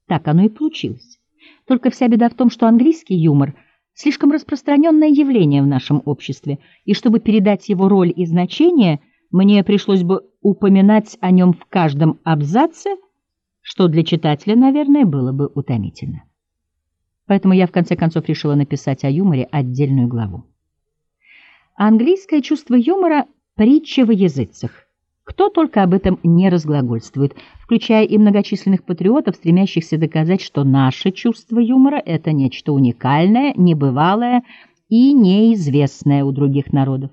Так оно и получилось. Только вся беда в том, что английский юмор — слишком распространенное явление в нашем обществе, и чтобы передать его роль и значение, мне пришлось бы упоминать о нем в каждом абзаце, что для читателя, наверное, было бы утомительно. Поэтому я в конце концов решила написать о юморе отдельную главу. Английское чувство юмора — притча во языцах. Кто только об этом не разглагольствует, включая и многочисленных патриотов, стремящихся доказать, что наше чувство юмора — это нечто уникальное, небывалое и неизвестное у других народов.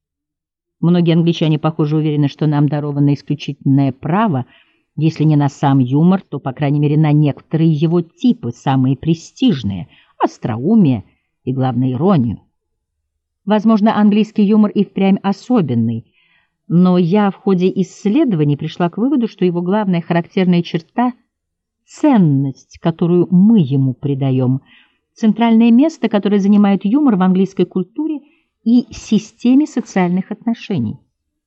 Многие англичане, похоже, уверены, что нам даровано исключительное право, если не на сам юмор, то, по крайней мере, на некоторые его типы, самые престижные — остроумие и, главное, иронию. Возможно, английский юмор и впрямь особенный, но я в ходе исследований пришла к выводу, что его главная характерная черта — ценность, которую мы ему придаем, центральное место, которое занимает юмор в английской культуре и системе социальных отношений.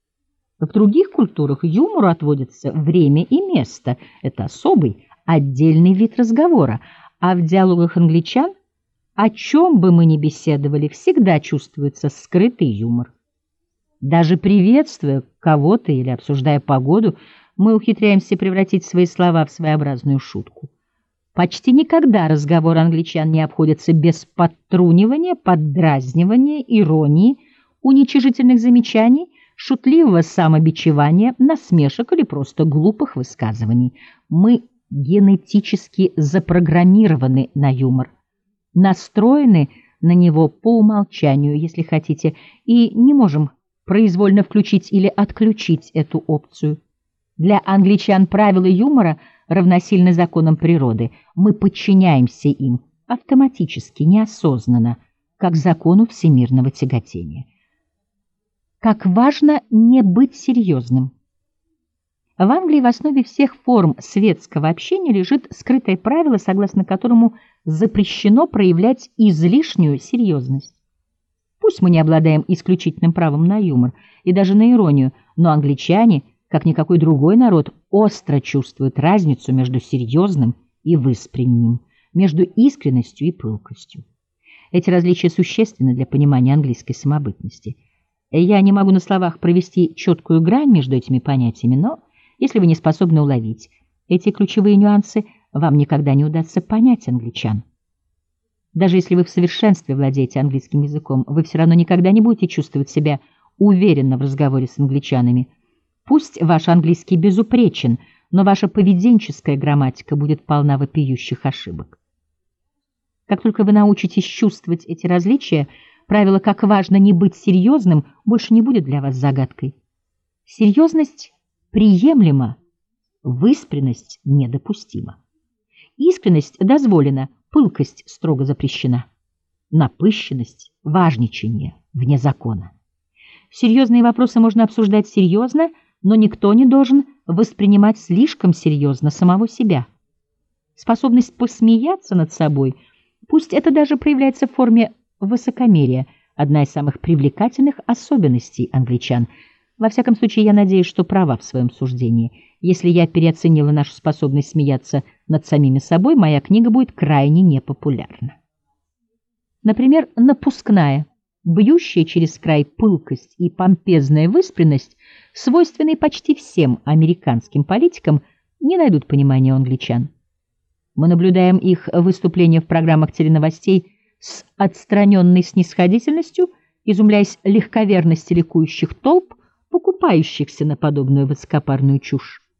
В других культурах юмору отводится время и место, это особый, отдельный вид разговора, а в диалогах англичан, о чем бы мы ни беседовали, всегда чувствуется скрытый юмор. Даже приветствуя кого-то или обсуждая погоду, мы ухитряемся превратить свои слова в своеобразную шутку. Почти никогда разговор англичан не обходится без подтрунивания, поддразнивания, иронии, уничижительных замечаний, шутливого самобичевания, насмешек или просто глупых высказываний. Мы генетически запрограммированы на юмор, настроены на него по умолчанию, если хотите, и не можем произвольно включить или отключить эту опцию. Для англичан правила юмора равносильны законам природы. Мы подчиняемся им автоматически, неосознанно, как закону всемирного тяготения. Как важно не быть серьезным. В Англии в основе всех форм светского общения лежит скрытое правило, согласно которому запрещено проявлять излишнюю серьезность. Пусть мы не обладаем исключительным правом на юмор и даже на иронию, но англичане, как никакой другой народ, остро чувствуют разницу между серьезным и выспренним, между искренностью и пылкостью. Эти различия существенны для понимания английской самобытности. Я не могу на словах провести четкую грань между этими понятиями, но если вы не способны уловить эти ключевые нюансы, вам никогда не удастся понять англичан. Даже если вы в совершенстве владеете английским языком, вы все равно никогда не будете чувствовать себя уверенно в разговоре с англичанами. Пусть ваш английский безупречен, но ваша поведенческая грамматика будет полна вопиющих ошибок. Как только вы научитесь чувствовать эти различия, правило «как важно не быть серьезным» больше не будет для вас загадкой. Серьезность приемлема, выспренность недопустима. Искренность дозволена, пылкость строго запрещена. Напыщенность, важничание вне закона. Серьезные вопросы можно обсуждать серьезно, но никто не должен воспринимать слишком серьезно самого себя. Способность посмеяться над собой, пусть это даже проявляется в форме высокомерия, одна из самых привлекательных особенностей англичан. Во всяком случае, я надеюсь, что права в своем суждении. Если я переоценила нашу способность смеяться над самими собой, моя книга будет крайне непопулярна. Например, напускная, бьющая через край пылкость и помпезная выспренность, свойственные почти всем американским политикам, не найдут понимания у англичан. Мы наблюдаем их выступления в программах теленовостей с отстраненной снисходительностью, изумляясь легковерности ликующих толп, покупающихся на подобную высокопарную чушь.